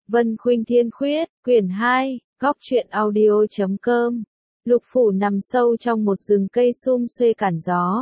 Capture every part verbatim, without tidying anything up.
Vân Khuynh Thiên Khuyết, quyển hai, góc truyện audio chấm com. Lục phủ nằm sâu trong một rừng cây sum xuê cản gió.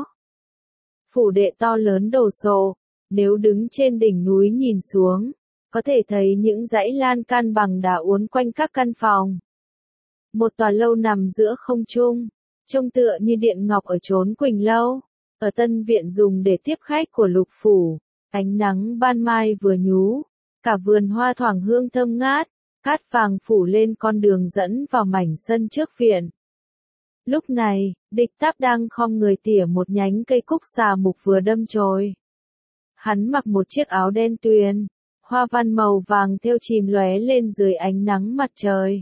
Phủ đệ to lớn đồ sộ, nếu đứng trên đỉnh núi nhìn xuống, có thể thấy những dãy lan can bằng đá uốn quanh các căn phòng. Một tòa lâu nằm giữa không trung, trông tựa như điện ngọc ở chốn Quỳnh Lâu, ở tân viện dùng để tiếp khách của lục phủ. Ánh nắng ban mai vừa nhú, cả vườn hoa thoảng hương thơm ngát, cát vàng phủ lên con đường dẫn vào mảnh sân trước viện. Lúc này, Địch Táp đang khom người tỉa một nhánh cây cúc xà mục vừa đâm chồi. Hắn mặc một chiếc áo đen tuyền, hoa văn màu vàng thêu chìm lóe lên dưới ánh nắng mặt trời.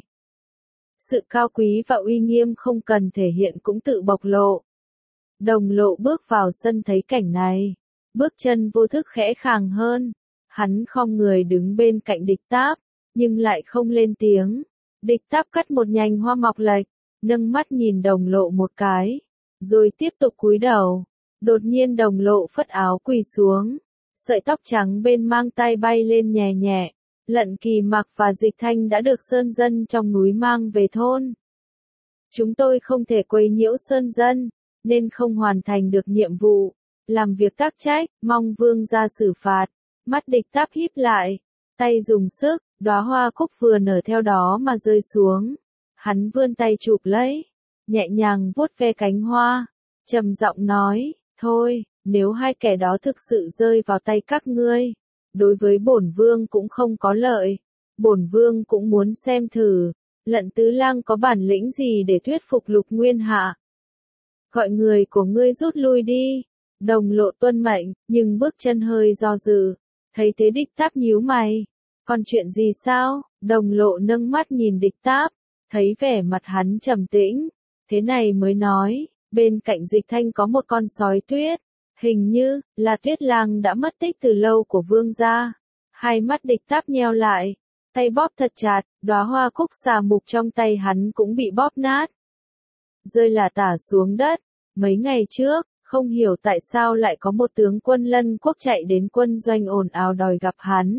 Sự cao quý và uy nghiêm không cần thể hiện cũng tự bộc lộ. Đồng Lộ bước vào sân thấy cảnh này, bước chân vô thức khẽ khàng hơn. Hắn khom người đứng bên cạnh Địch Táp, nhưng lại không lên tiếng. Địch Táp cắt một nhành hoa mọc lệch, nâng mắt nhìn Đồng Lộ một cái, rồi tiếp tục cúi đầu. Đột nhiên Đồng Lộ phất áo quỳ xuống, sợi tóc trắng bên mang tay bay lên nhẹ nhẹ. Lận Kỳ Mặc và Dịch Thanh đã được sơn dân trong núi mang về thôn. Chúng tôi không thể quấy nhiễu sơn dân, nên không hoàn thành được nhiệm vụ, làm việc tác trách, mong vương gia xử phạt. Mắt Địch Táp híp lại, tay dùng sức, đóa hoa cúc vừa nở theo đó mà rơi xuống. Hắn vươn tay chụp lấy, nhẹ nhàng vuốt ve cánh hoa, trầm giọng nói, thôi, nếu hai kẻ đó thực sự rơi vào tay các ngươi, đối với bổn vương cũng không có lợi. Bổn vương cũng muốn xem thử, Lận tứ lang có bản lĩnh gì để thuyết phục Lục Nguyên Hạ. Gọi người của ngươi rút lui đi. Đồng Lộ tuân mệnh, nhưng bước chân hơi do dự. Thấy thế Địch Táp nhíu mày. Còn chuyện gì sao? Đồng Lộ nâng mắt nhìn Địch Táp, thấy vẻ mặt hắn trầm tĩnh, thế này mới nói, bên cạnh Dịch Thanh có một con sói tuyết, hình như là Tuyết Lang đã mất tích từ lâu của vương gia. Hai mắt Địch Táp nheo lại, tay bóp thật chặt, đóa hoa cúc xà mục trong tay hắn cũng bị bóp nát, rơi lả tả xuống đất. Mấy ngày trước, không hiểu tại sao lại có một tướng quân Lân quốc chạy đến quân doanh ồn ào đòi gặp hắn.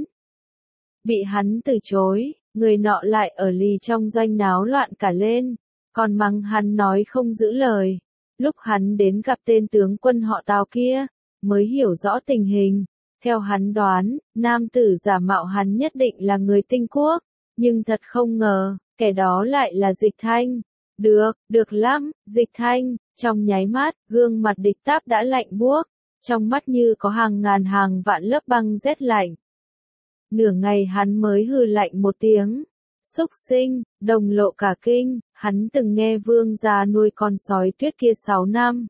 Bị hắn từ chối, người nọ lại ở lì trong doanh náo loạn cả lên, còn mắng hắn nói không giữ lời. Lúc hắn đến gặp tên tướng quân họ Tào kia, mới hiểu rõ tình hình. Theo hắn đoán, nam tử giả mạo hắn nhất định là người Tinh Quốc, nhưng thật không ngờ, kẻ đó lại là Dịch Thanh. Được, được lắm, Dịch Thanh. Trong nháy mắt, gương mặt Địch Táp đã lạnh buốt, trong mắt như có hàng ngàn hàng vạn lớp băng rét lạnh. Nửa ngày hắn mới hừ lạnh một tiếng. Xúc sinh. Đồng Lộ cả kinh, hắn từng nghe vương gia nuôi con sói tuyết kia sáu năm.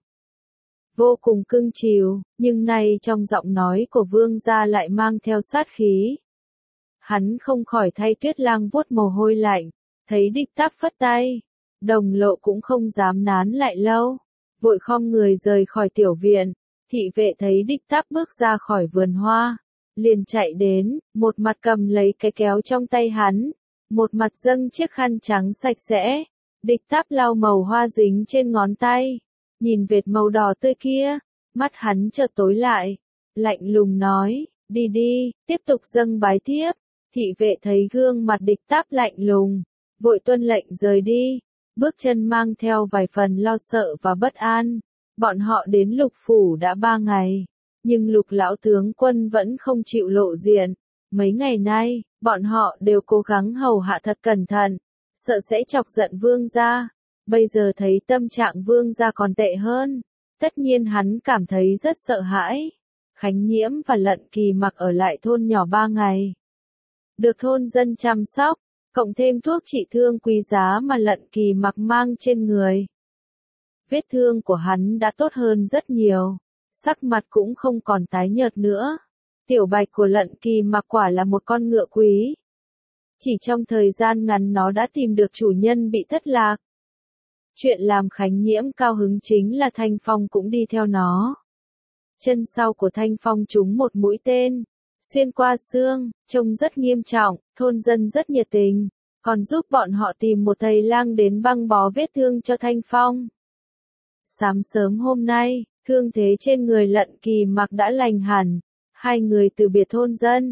Vô cùng cưng chiều, nhưng nay trong giọng nói của vương gia lại mang theo sát khí. Hắn không khỏi thay Tuyết Lang vuốt mồ hôi lạnh, thấy Địch Táp phất tay. Đồng Lộ cũng không dám nán lại lâu, vội khom người rời khỏi tiểu viện. Thị vệ thấy Địch Táp bước ra khỏi vườn hoa, liền chạy đến, một mặt cầm lấy cái kéo trong tay hắn, một mặt dâng chiếc khăn trắng sạch sẽ. Địch Táp lau màu hoa dính trên ngón tay, nhìn vệt màu đỏ tươi kia, mắt hắn chợt tối lại, lạnh lùng nói, đi đi, tiếp tục dâng bái tiếp. Thị vệ thấy gương mặt Địch Táp lạnh lùng, vội tuân lệnh rời đi, bước chân mang theo vài phần lo sợ và bất an. Bọn họ đến Lục phủ đã ba ngày, nhưng Lục lão tướng quân vẫn không chịu lộ diện. Mấy ngày nay, bọn họ đều cố gắng hầu hạ thật cẩn thận, sợ sẽ chọc giận vương gia. Bây giờ thấy tâm trạng vương gia còn tệ hơn, tất nhiên hắn cảm thấy rất sợ hãi. Khánh Nhiễm và Lận Kỳ Mặc ở lại thôn nhỏ ba ngày, được thôn dân chăm sóc, cộng thêm thuốc trị thương quý giá mà Lận Kỳ Mặc mang trên người. Vết thương của hắn đã tốt hơn rất nhiều, sắc mặt cũng không còn tái nhợt nữa. Tiểu bạch của Lận Kỳ Mặc quả là một con ngựa quý. Chỉ trong thời gian ngắn nó đã tìm được chủ nhân bị thất lạc. Chuyện làm Khánh Nhiễm cao hứng chính là Thanh Phong cũng đi theo nó. Chân sau của Thanh Phong trúng một mũi tên, xuyên qua xương, trông rất nghiêm trọng, thôn dân rất nhiệt tình, còn giúp bọn họ tìm một thầy lang đến băng bó vết thương cho Thanh Phong. Sáng sớm hôm nay, thương thế trên người Lận Kỳ Mặc đã lành hẳn, hai người từ biệt thôn dân,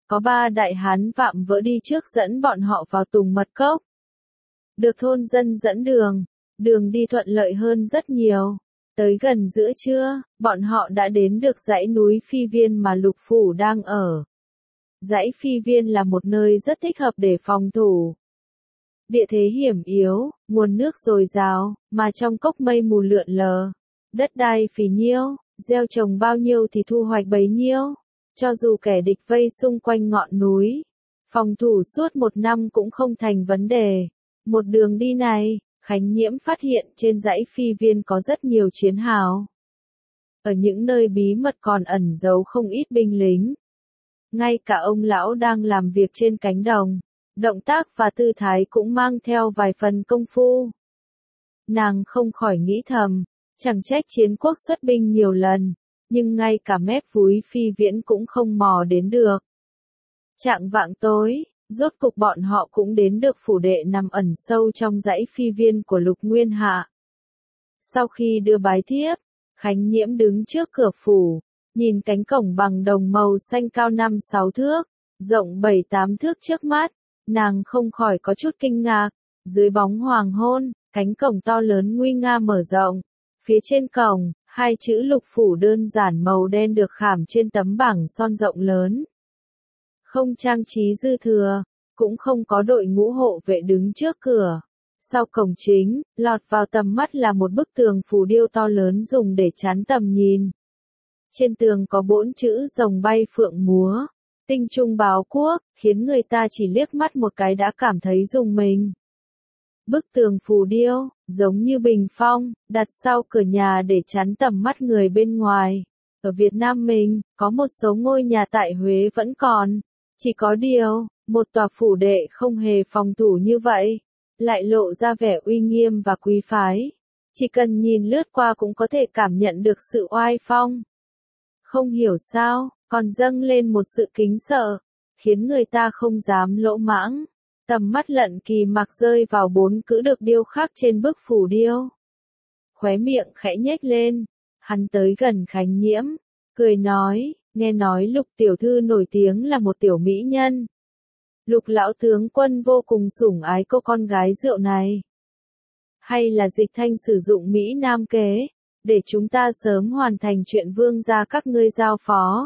có ba đại hán vạm vỡ đi trước dẫn bọn họ vào Tùng Mật Cốc. Được thôn dân dẫn đường, đường đi thuận lợi hơn rất nhiều. Tới gần giữa trưa, bọn họ đã đến được dãy núi Phi Viên mà Lục Phủ đang ở. Dãy Phi Viên là một nơi rất thích hợp để phòng thủ. Địa thế hiểm yếu, nguồn nước dồi dào, mà trong cốc mây mù lượn lờ. Đất đai phì nhiêu, gieo trồng bao nhiêu thì thu hoạch bấy nhiêu. Cho dù kẻ địch vây xung quanh ngọn núi, phòng thủ suốt một năm cũng không thành vấn đề. Một đường đi này, Khánh Nhiễm phát hiện trên dãy Phi Viên có rất nhiều chiến hào. Ở những nơi bí mật còn ẩn giấu không ít binh lính. Ngay cả ông lão đang làm việc trên cánh đồng, động tác và tư thái cũng mang theo vài phần công phu. Nàng không khỏi nghĩ thầm, chẳng trách chiến quốc xuất binh nhiều lần, nhưng ngay cả mép núi Phi Viễn cũng không mò đến được. Chạng vạng tối, rốt cục bọn họ cũng đến được phủ đệ nằm ẩn sâu trong dãy Phi Viên của Lục Nguyên Hạ. Sau khi đưa bái thiếp, Khánh Nhiễm đứng trước cửa phủ, nhìn cánh cổng bằng đồng màu xanh cao năm sáu thước, rộng bảy tám thước trước mắt, nàng không khỏi có chút kinh ngạc. Dưới bóng hoàng hôn, cánh cổng to lớn nguy nga mở rộng. Phía trên cổng, hai chữ Lục Phủ đơn giản màu đen được khảm trên tấm bảng son rộng lớn. Không trang trí dư thừa, cũng không có đội ngũ hộ vệ đứng trước cửa. Sau cổng chính, lọt vào tầm mắt là một bức tường phù điêu to lớn dùng để chắn tầm nhìn. Trên tường có bốn chữ rồng bay phượng múa, tinh trung báo quốc, khiến người ta chỉ liếc mắt một cái đã cảm thấy rùng mình. Bức tường phù điêu, giống như bình phong, đặt sau cửa nhà để chắn tầm mắt người bên ngoài. Ở Việt Nam mình, có một số ngôi nhà tại Huế vẫn còn. Chỉ có điều, một tòa phủ đệ không hề phòng thủ như vậy, lại lộ ra vẻ uy nghiêm và quý phái. Chỉ cần nhìn lướt qua cũng có thể cảm nhận được sự oai phong. Không hiểu sao, còn dâng lên một sự kính sợ, khiến người ta không dám lỗ mãng. Tầm mắt Lận Kỳ Mặc rơi vào bốn chữ được điêu khắc trên bức phủ điêu. Khóe miệng khẽ nhếch lên, hắn tới gần Khánh Nhiễm, cười nói, nghe nói Lục tiểu thư nổi tiếng là một tiểu mỹ nhân. Lục lão tướng quân vô cùng sủng ái cô con gái rượu này. Hay là Dịch Thanh sử dụng Mỹ Nam kế, để chúng ta sớm hoàn thành chuyện vương gia các ngươi giao phó.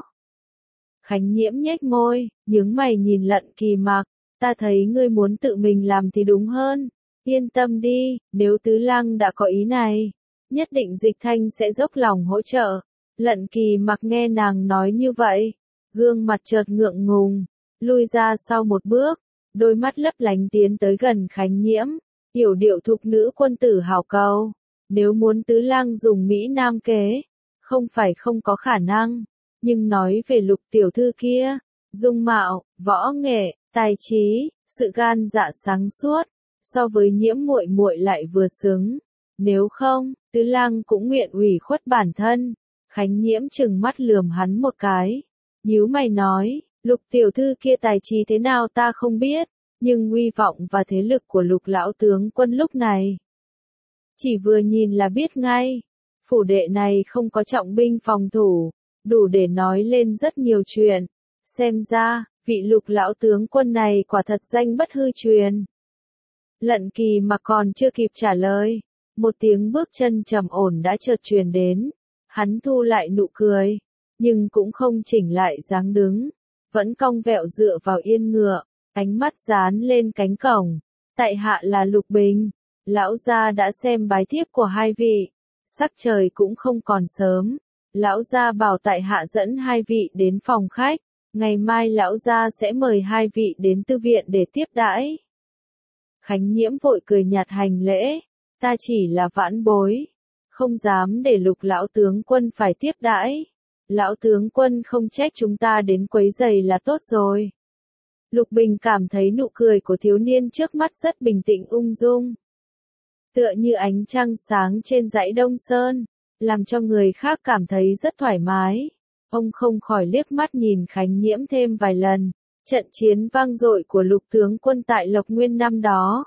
Khánh Nhiễm nhếch môi, nhướng mày nhìn Lận Kỳ Mặc, ta thấy ngươi muốn tự mình làm thì đúng hơn. Yên tâm đi, nếu Tứ Lăng đã có ý này, nhất định Dịch Thanh sẽ dốc lòng hỗ trợ. Lận Kỳ Mặc nghe nàng nói như vậy, gương mặt chợt ngượng ngùng, lui ra sau một bước, đôi mắt lấp lánh tiến tới gần Khánh Nhiễm, yểu điệu thục nữ quân tử hào cầu. Nếu muốn Tứ Lăng dùng Mỹ Nam kế, không phải không có khả năng, nhưng nói về Lục tiểu thư kia, dung mạo, võ nghệ, tài trí, sự gan dạ sáng suốt, so với Nhiễm muội muội lại vừa xứng. Nếu không, Tứ Lăng cũng nguyện ủy khuất bản thân. Khánh Nhiễm trừng mắt lườm hắn một cái, nhíu mày nói, Lục tiểu thư kia tài trí thế nào ta không biết, nhưng uy vọng và thế lực của Lục lão tướng quân lúc này, chỉ vừa nhìn là biết ngay. Phủ đệ này không có trọng binh phòng thủ, đủ để nói lên rất nhiều chuyện. Xem ra, vị Lục lão tướng quân này quả thật danh bất hư truyền. Lận Kỳ Mặc còn chưa kịp trả lời, một tiếng bước chân trầm ổn đã chợt truyền đến. Hắn thu lại nụ cười, nhưng cũng không chỉnh lại dáng đứng, vẫn cong vẹo dựa vào yên ngựa, ánh mắt dán lên cánh cổng. Tại hạ là Lục Bình, lão gia đã xem bái thiếp của hai vị, sắc trời cũng không còn sớm, lão gia bảo tại hạ dẫn hai vị đến phòng khách, ngày mai lão gia sẽ mời hai vị đến tư viện để tiếp đãi. Khánh Nhiễm vội cười nhạt hành lễ, ta chỉ là vãn bối, không dám để Lục lão tướng quân phải tiếp đãi. Lão tướng quân không trách chúng ta đến quấy rầy là tốt rồi. Lục Bình cảm thấy nụ cười của thiếu niên trước mắt rất bình tĩnh ung dung, tựa như ánh trăng sáng trên dãy Đông Sơn, làm cho người khác cảm thấy rất thoải mái. Ông không khỏi liếc mắt nhìn Khánh Nhiễm thêm vài lần. Trận chiến vang dội của Lục tướng quân tại Lộc Nguyên năm đó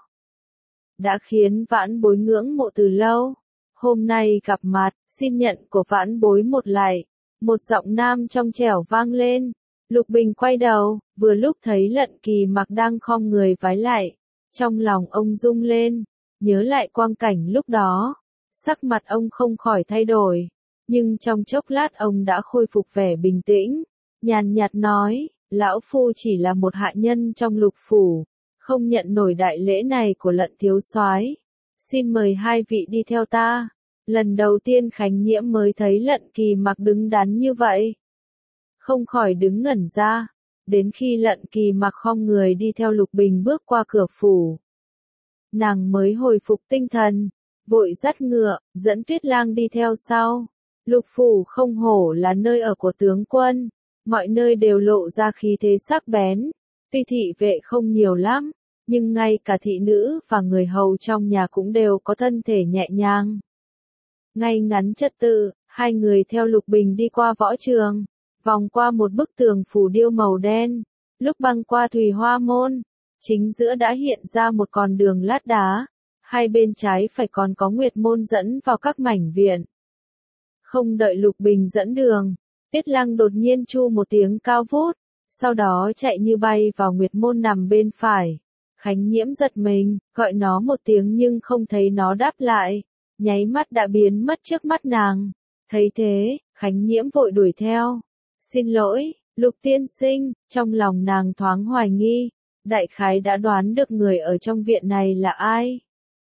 đã khiến vãn bối ngưỡng mộ từ lâu. Hôm nay gặp mặt, xin nhận của vãn bối một lạy. Một giọng nam trong trẻo vang lên, Lục Bình quay đầu, vừa lúc thấy Lận Kỳ Mặc đang khom người vái lại. Trong lòng ông rung lên, nhớ lại quang cảnh lúc đó. Sắc mặt ông không khỏi thay đổi, nhưng trong chốc lát ông đã khôi phục vẻ bình tĩnh, nhàn nhạt nói, lão phu chỉ là một hạ nhân trong Lục phủ, không nhận nổi đại lễ này của Lận thiếu soái. Xin mời hai vị đi theo ta. Lần đầu tiên Khánh Nhiễm mới thấy Lận Kỳ Mặc đứng đắn như vậy, không khỏi đứng ngẩn ra, đến khi Lận Kỳ Mặc khom người đi theo Lục Bình bước qua cửa phủ, nàng mới hồi phục tinh thần, vội dắt ngựa, dẫn Tuyết Lang đi theo sau. Lục phủ không hổ là nơi ở của tướng quân, mọi nơi đều lộ ra khí thế sắc bén. Tuy thị vệ không nhiều lắm, nhưng ngay cả thị nữ và người hầu trong nhà cũng đều có thân thể nhẹ nhàng, ngay ngắn trật tự. Hai người theo Lục Bình đi qua võ trường, vòng qua một bức tường phủ điêu màu đen, lúc băng qua Thùy Hoa môn, chính giữa đã hiện ra một con đường lát đá, hai bên trái phải còn có nguyệt môn dẫn vào các mảnh viện. Không đợi Lục Bình dẫn đường, Tuyết Lang đột nhiên chu một tiếng cao vút, sau đó chạy như bay vào nguyệt môn nằm bên phải. Khánh Nhiễm giật mình, gọi nó một tiếng nhưng không thấy nó đáp lại, nháy mắt đã biến mất trước mắt nàng. Thấy thế, Khánh Nhiễm vội đuổi theo. Xin lỗi, Lục tiên sinh. Trong lòng nàng thoáng hoài nghi, đại khái đã đoán được người ở trong viện này là ai.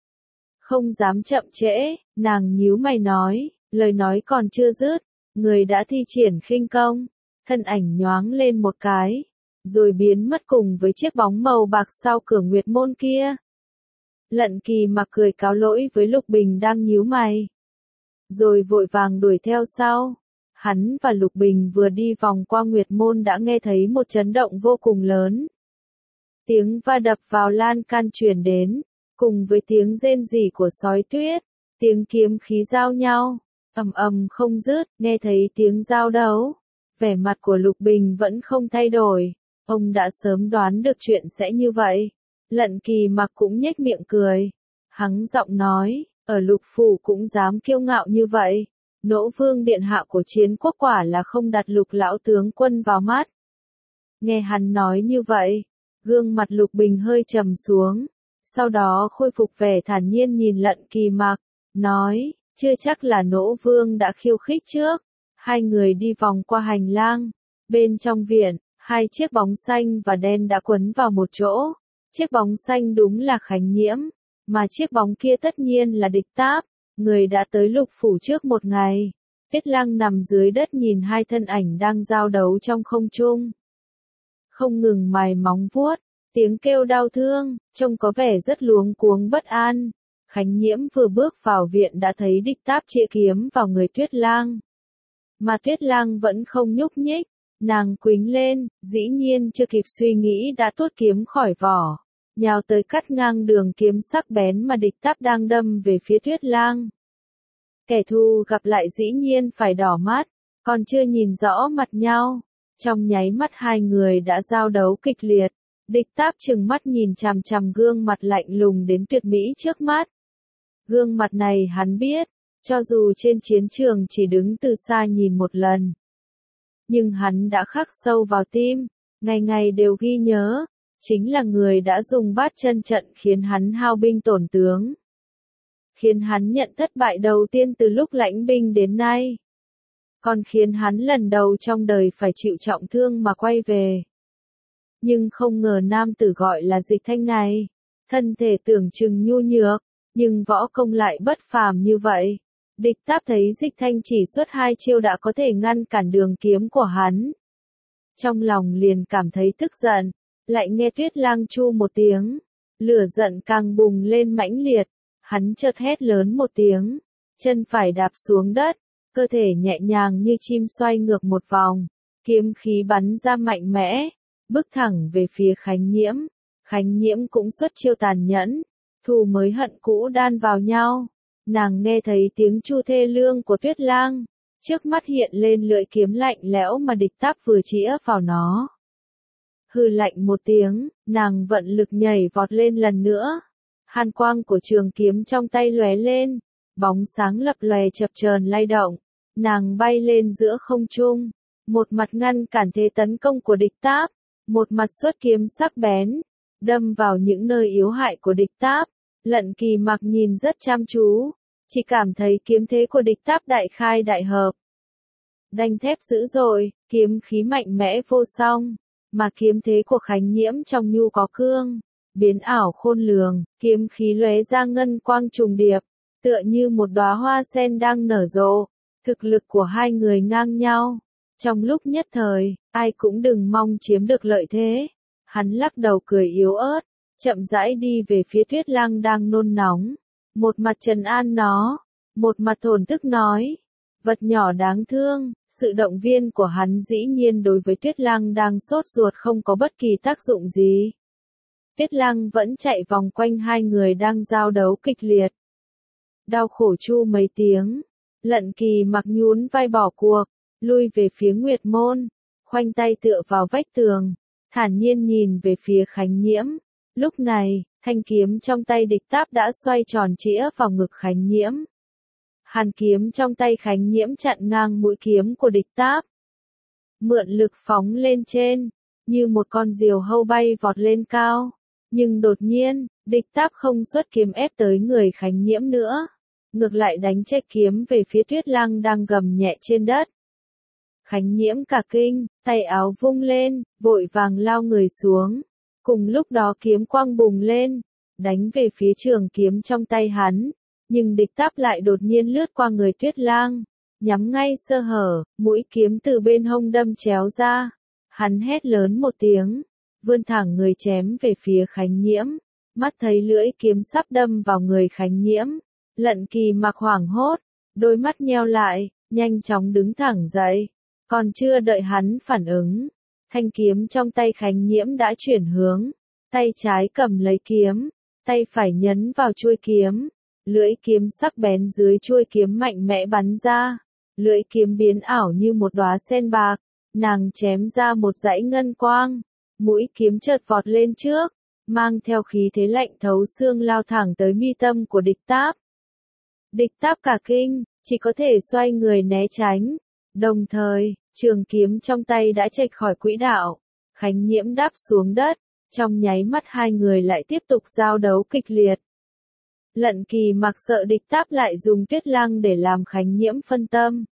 Không dám chậm trễ, nàng nhíu mày nói, lời nói còn chưa dứt, người đã thi triển khinh công, thân ảnh nhoáng lên một cái, rồi biến mất cùng với chiếc bóng màu bạc sau cửa nguyệt môn kia. Lận Kỳ Mặc cười cáo lỗi với Lục Bình đang nhíu mày, rồi vội vàng đuổi theo sau. Hắn và Lục Bình vừa đi vòng qua nguyệt môn đã nghe thấy một chấn động vô cùng lớn. Tiếng va đập vào lan can truyền đến, cùng với tiếng rên rỉ của sói tuyết, tiếng kiếm khí giao nhau, ầm ầm không dứt. Nghe thấy tiếng giao đấu, vẻ mặt của Lục Bình vẫn không thay đổi, ông đã sớm đoán được chuyện sẽ như vậy. Lận Kỳ Mặc cũng nhếch miệng cười, hắng giọng nói, ở Lục phủ cũng dám kiêu ngạo như vậy. Nỗ vương điện hạ của Chiến quốc quả là không đặt Lục lão tướng quân vào mắt. Nghe hắn nói như vậy, gương mặt Lục Bình hơi trầm xuống, sau đó khôi phục vẻ thản nhiên nhìn Lận Kỳ Mặc, nói, chưa chắc là Nỗ vương đã khiêu khích trước. Hai người đi vòng qua hành lang, bên trong viện, hai chiếc bóng xanh và đen đã quấn vào một chỗ. Chiếc bóng xanh đúng là Khánh Nhiễm, mà chiếc bóng kia tất nhiên là Địch Táp, người đã tới Lục phủ trước một ngày. Tuyết Lang nằm dưới đất nhìn hai thân ảnh đang giao đấu trong không trung, không ngừng mài móng vuốt, tiếng kêu đau thương, trông có vẻ rất luống cuống bất an. Khánh Nhiễm vừa bước vào viện đã thấy Địch Táp chĩa kiếm vào người Tuyết Lang, mà Tuyết Lang vẫn không nhúc nhích. Nàng quĩnh lên, dĩ nhiên chưa kịp suy nghĩ đã tuốt kiếm khỏi vỏ, nhào tới cắt ngang đường kiếm sắc bén mà Địch Táp đang đâm về phía Tuyết Lang. Kẻ thù gặp lại dĩ nhiên phải đỏ mắt, còn chưa nhìn rõ mặt nhau, trong nháy mắt hai người đã giao đấu kịch liệt. Địch Táp trừng mắt nhìn chằm chằm gương mặt lạnh lùng đến tuyệt mỹ trước mắt. Gương mặt này hắn biết, cho dù trên chiến trường chỉ đứng từ xa nhìn một lần, nhưng hắn đã khắc sâu vào tim, ngày ngày đều ghi nhớ, chính là người đã dùng bát chân trận khiến hắn hao binh tổn tướng, khiến hắn nhận thất bại đầu tiên từ lúc lãnh binh đến nay, còn khiến hắn lần đầu trong đời phải chịu trọng thương mà quay về. Nhưng không ngờ nam tử gọi là Dịch Thanh này, thân thể tưởng chừng nhu nhược, nhưng võ công lại bất phàm như vậy. Địch Táp thấy Dịch Thanh chỉ xuất hai chiêu đã có thể ngăn cản đường kiếm của hắn, trong lòng liền cảm thấy tức giận, lại nghe Tuyết Lang chu một tiếng, lửa giận càng bùng lên mãnh liệt, hắn chợt hét lớn một tiếng, chân phải đạp xuống đất, cơ thể nhẹ nhàng như chim xoay ngược một vòng, kiếm khí bắn ra mạnh mẽ, bước thẳng về phía Khánh Nhiễm. Khánh Nhiễm cũng xuất chiêu tàn nhẫn, thù mới hận cũ đan vào nhau. Nàng nghe thấy tiếng chu thê lương của Tuyết Lang, trước mắt hiện lên lưỡi kiếm lạnh lẽo mà Địch Táp vừa chĩa vào nó. Hừ lạnh một tiếng, nàng vận lực nhảy vọt lên lần nữa. Hàn quang của trường kiếm trong tay lóe lên, bóng sáng lập lòe chập chờn lay động, nàng bay lên giữa không trung, một mặt ngăn cản thế tấn công của địch Táp, một mặt xuất kiếm sắc bén, đâm vào những nơi yếu hại của địch Táp. Lận Kỳ Mặc nhìn rất chăm chú, chỉ cảm thấy kiếm thế của địch Táp đại khai đại hợp. Đanh thép dữ dội, kiếm khí mạnh mẽ vô song, mà kiếm thế của Khánh Nhiễm trong nhu có cương, biến ảo khôn lường, kiếm khí lóe ra ngân quang trùng điệp, tựa như một đóa hoa sen đang nở rộ. Thực lực của hai người ngang nhau. Trong lúc nhất thời, ai cũng đừng mong chiếm được lợi thế. Hắn lắc đầu cười yếu ớt, chậm rãi đi về phía Tuyết Lăng đang nôn nóng. Một mặt trấn an nó, một mặt thổn thức nói. Vật nhỏ đáng thương, sự động viên của hắn dĩ nhiên đối với Tuyết Lăng đang sốt ruột không có bất kỳ tác dụng gì. Tuyết Lăng vẫn chạy vòng quanh hai người đang giao đấu kịch liệt. Đau khổ chu mấy tiếng, Lận Kỳ Mặc nhún vai bỏ cuộc, lui về phía Nguyệt Môn, khoanh tay tựa vào vách tường, thản nhiên nhìn về phía Khánh Nhiễm. Lúc này, thanh kiếm trong tay địch Táp đã xoay tròn chĩa vào ngực Khánh Nhiễm. Hàn kiếm trong tay Khánh Nhiễm chặn ngang mũi kiếm của địch Táp. Mượn lực phóng lên trên, như một con diều hâu bay vọt lên cao. Nhưng đột nhiên, địch Táp không xuất kiếm ép tới người Khánh Nhiễm nữa. Ngược lại đánh che kiếm về phía Tuyết Lăng đang gầm nhẹ trên đất. Khánh Nhiễm cả kinh, tay áo vung lên, vội vàng lao người xuống. Cùng lúc đó kiếm quang bùng lên, đánh về phía trường kiếm trong tay hắn. Nhưng địch Táp lại đột nhiên lướt qua người Tuyết Lang, nhắm ngay sơ hở, mũi kiếm từ bên hông đâm chéo ra. Hắn hét lớn một tiếng, vươn thẳng người chém về phía Khánh Nhiễm. Mắt thấy lưỡi kiếm sắp đâm vào người Khánh Nhiễm. Lận Kỳ Mặc hoảng hốt, đôi mắt nheo lại, nhanh chóng đứng thẳng dậy. Còn chưa đợi hắn phản ứng, thanh kiếm trong tay Khánh Nhiễm đã chuyển hướng. Tay trái cầm lấy kiếm, tay phải nhấn vào chuôi kiếm. Lưỡi kiếm sắc bén dưới chuôi kiếm mạnh mẽ bắn ra. Lưỡi kiếm biến ảo như một đóa sen bạc, nàng chém ra một dãy ngân quang. Mũi kiếm chợt vọt lên trước, mang theo khí thế lạnh thấu xương lao thẳng tới mi tâm của địch Táp. Địch Táp cả kinh, chỉ có thể xoay người né tránh. Đồng thời, trường kiếm trong tay đã chệch khỏi quỹ đạo. Khánh Nhiễm đáp xuống đất, trong nháy mắt hai người lại tiếp tục giao đấu kịch liệt. Lận Kỳ Mặc sợ địch Táp lại dùng Tuyết Lăng để làm Khánh Nhiễm phân tâm.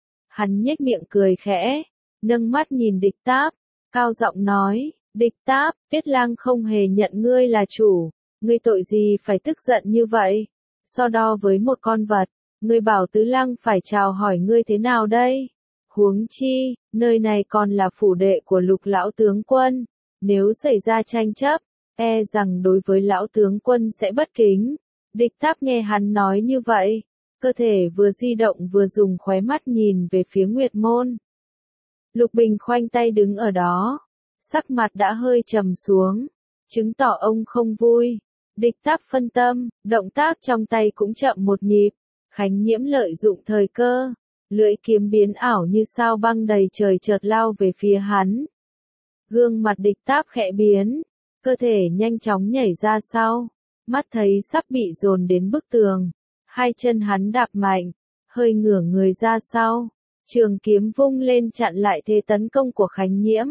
Hắn nhếch miệng cười khẽ, nâng mắt nhìn địch Táp, cao giọng nói, địch Táp, Tuyết Lăng không hề nhận ngươi là chủ, ngươi tội gì phải tức giận như vậy? So đo với một con vật, ngươi bảo Tứ Lăng phải chào hỏi ngươi thế nào đây? Huống chi, nơi này còn là phủ đệ của Lục lão tướng quân, nếu xảy ra tranh chấp, e rằng đối với lão tướng quân sẽ bất kính. Địch Táp nghe hắn nói như vậy, cơ thể vừa di động vừa dùng khóe mắt nhìn về phía Nguyệt Môn. Lục Bình khoanh tay đứng ở đó, sắc mặt đã hơi trầm xuống, chứng tỏ ông không vui. Địch Táp phân tâm, động tác trong tay cũng chậm một nhịp. Khánh Nhiễm lợi dụng thời cơ, lưỡi kiếm biến ảo như sao băng đầy trời chợt lao về phía hắn. Gương mặt địch Táp khẽ biến, cơ thể nhanh chóng nhảy ra sau, mắt thấy sắp bị dồn đến bức tường. Hai chân hắn đạp mạnh, hơi ngửa người ra sau, trường kiếm vung lên chặn lại thế tấn công của Khánh Nhiễm.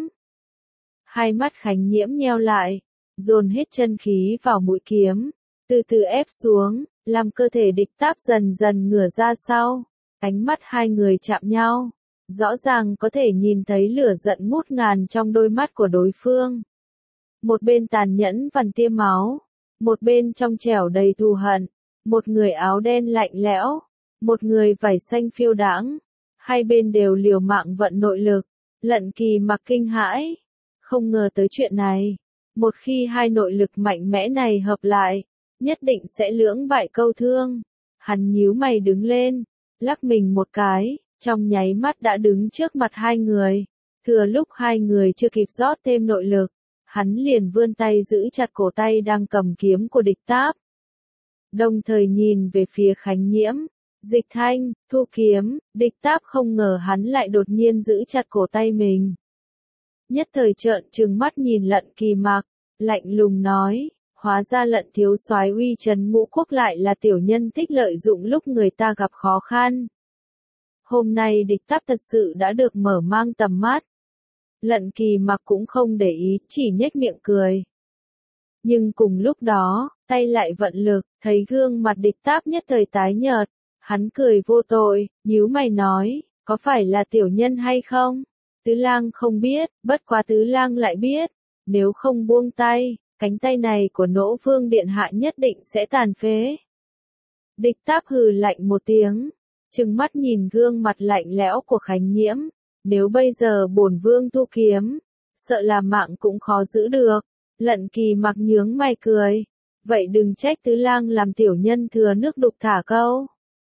Hai mắt Khánh Nhiễm nheo lại, dồn hết chân khí vào mũi kiếm, từ từ ép xuống, làm cơ thể địch Táp dần dần ngửa ra sau. Ánh mắt hai người chạm nhau, rõ ràng có thể nhìn thấy lửa giận ngút ngàn trong đôi mắt của đối phương. Một bên tàn nhẫn vằn tia máu, một bên trong trẻo đầy thù hận, một người áo đen lạnh lẽo, một người vải xanh phiêu đãng, hai bên đều liều mạng vận nội lực. Lận Kỳ Mặc kinh hãi, không ngờ tới chuyện này, một khi hai nội lực mạnh mẽ này hợp lại, nhất định sẽ lưỡng bại câu thương. Hắn nhíu mày đứng lên, lắc mình một cái, trong nháy mắt đã đứng trước mặt hai người. Thừa lúc hai người chưa kịp rót thêm nội lực, hắn liền vươn tay giữ chặt cổ tay đang cầm kiếm của địch Táp. Đồng thời nhìn về phía Khánh Nhiễm, Dịch Thanh, thu kiếm. Địch Táp không ngờ hắn lại đột nhiên giữ chặt cổ tay mình. Nhất thời trợn trừng mắt nhìn Lận Kỳ Mặc, lạnh lùng nói, hóa ra Lận thiếu soái uy trấn ngũ quốc lại là tiểu nhân thích lợi dụng lúc người ta gặp khó khăn. Hôm nay địch Táp thật sự đã được mở mang tầm mắt. Lận Kỳ Mặc cũng không để ý, chỉ nhếch miệng cười. Nhưng cùng lúc đó, tay lại vận lực, thấy gương mặt địch Táp nhất thời tái nhợt. Hắn cười vô tội, nhíu mày nói, có phải là tiểu nhân hay không? Tứ Lang không biết, bất quá Tứ Lang lại biết. Nếu không buông tay, cánh tay này của Nỗ Vương Điện Hạ nhất định sẽ tàn phế. Địch Táp hừ lạnh một tiếng, trừng mắt nhìn gương mặt lạnh lẽo của Khánh Nhiễm. Nếu bây giờ bổn vương thu kiếm, sợ là mạng cũng khó giữ được. Lận Kỳ Mặc nhướng mày cười. Vậy đừng trách Tứ Lang làm tiểu nhân thừa nước đục thả câu.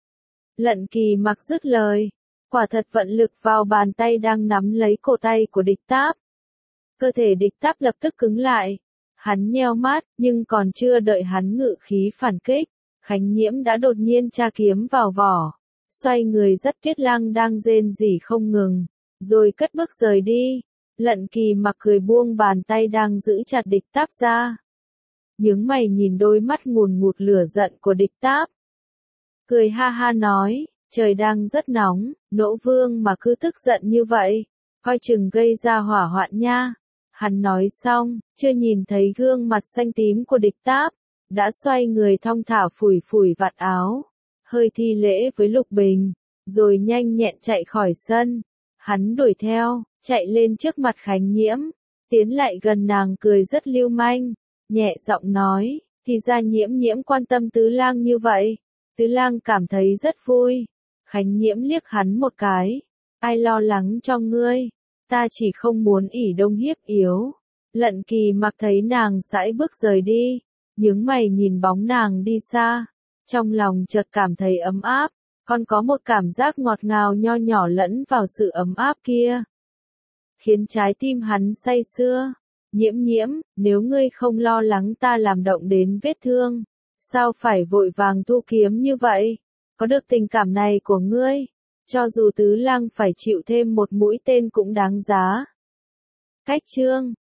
Lận Kỳ Mặc dứt lời, quả thật vận lực vào bàn tay đang nắm lấy cổ tay của địch Táp. Cơ thể địch Táp lập tức cứng lại. Hắn nheo mắt, nhưng còn chưa đợi hắn ngự khí phản kích, Khánh Nhiễm đã đột nhiên tra kiếm vào vỏ. Xoay người dắt Tuyết Lang đang rên rỉ không ngừng, rồi cất bước rời đi. Lận Kỳ Mặc cười buông bàn tay đang giữ chặt địch Táp ra. Nhướng mày nhìn đôi mắt ngùn ngụt lửa giận của địch Táp. Cười ha ha nói, trời đang rất nóng, Nỗ Vương mà cứ tức giận như vậy, coi chừng gây ra hỏa hoạn nha. Hắn nói xong, chưa nhìn thấy gương mặt xanh tím của địch Táp, đã xoay người thong thả phủi phủi vạt áo, hơi thi lễ với Lục Bình, rồi nhanh nhẹn chạy khỏi sân. Hắn đuổi theo, chạy lên trước mặt Khánh Nhiễm, tiến lại gần nàng cười rất lưu manh, nhẹ giọng nói, thì ra Nhiễm Nhiễm quan tâm Tứ Lang như vậy. Tứ Lang cảm thấy rất vui. Khánh Nhiễm liếc hắn một cái, ai lo lắng cho ngươi, ta chỉ không muốn ỷ đông hiếp yếu. Lận Kỳ Mặc thấy nàng sải bước rời đi, nhướng mày nhìn bóng nàng đi xa, trong lòng chợt cảm thấy ấm áp, còn có một cảm giác ngọt ngào nho nhỏ lẫn vào sự ấm áp kia, khiến trái tim hắn say sưa. Nhiễm Nhiễm, nếu ngươi không lo lắng ta làm động đến vết thương, sao phải vội vàng thu kiếm như vậy? Có được tình cảm này của ngươi, cho dù Tứ Lang phải chịu thêm một mũi tên cũng đáng giá. Cách chương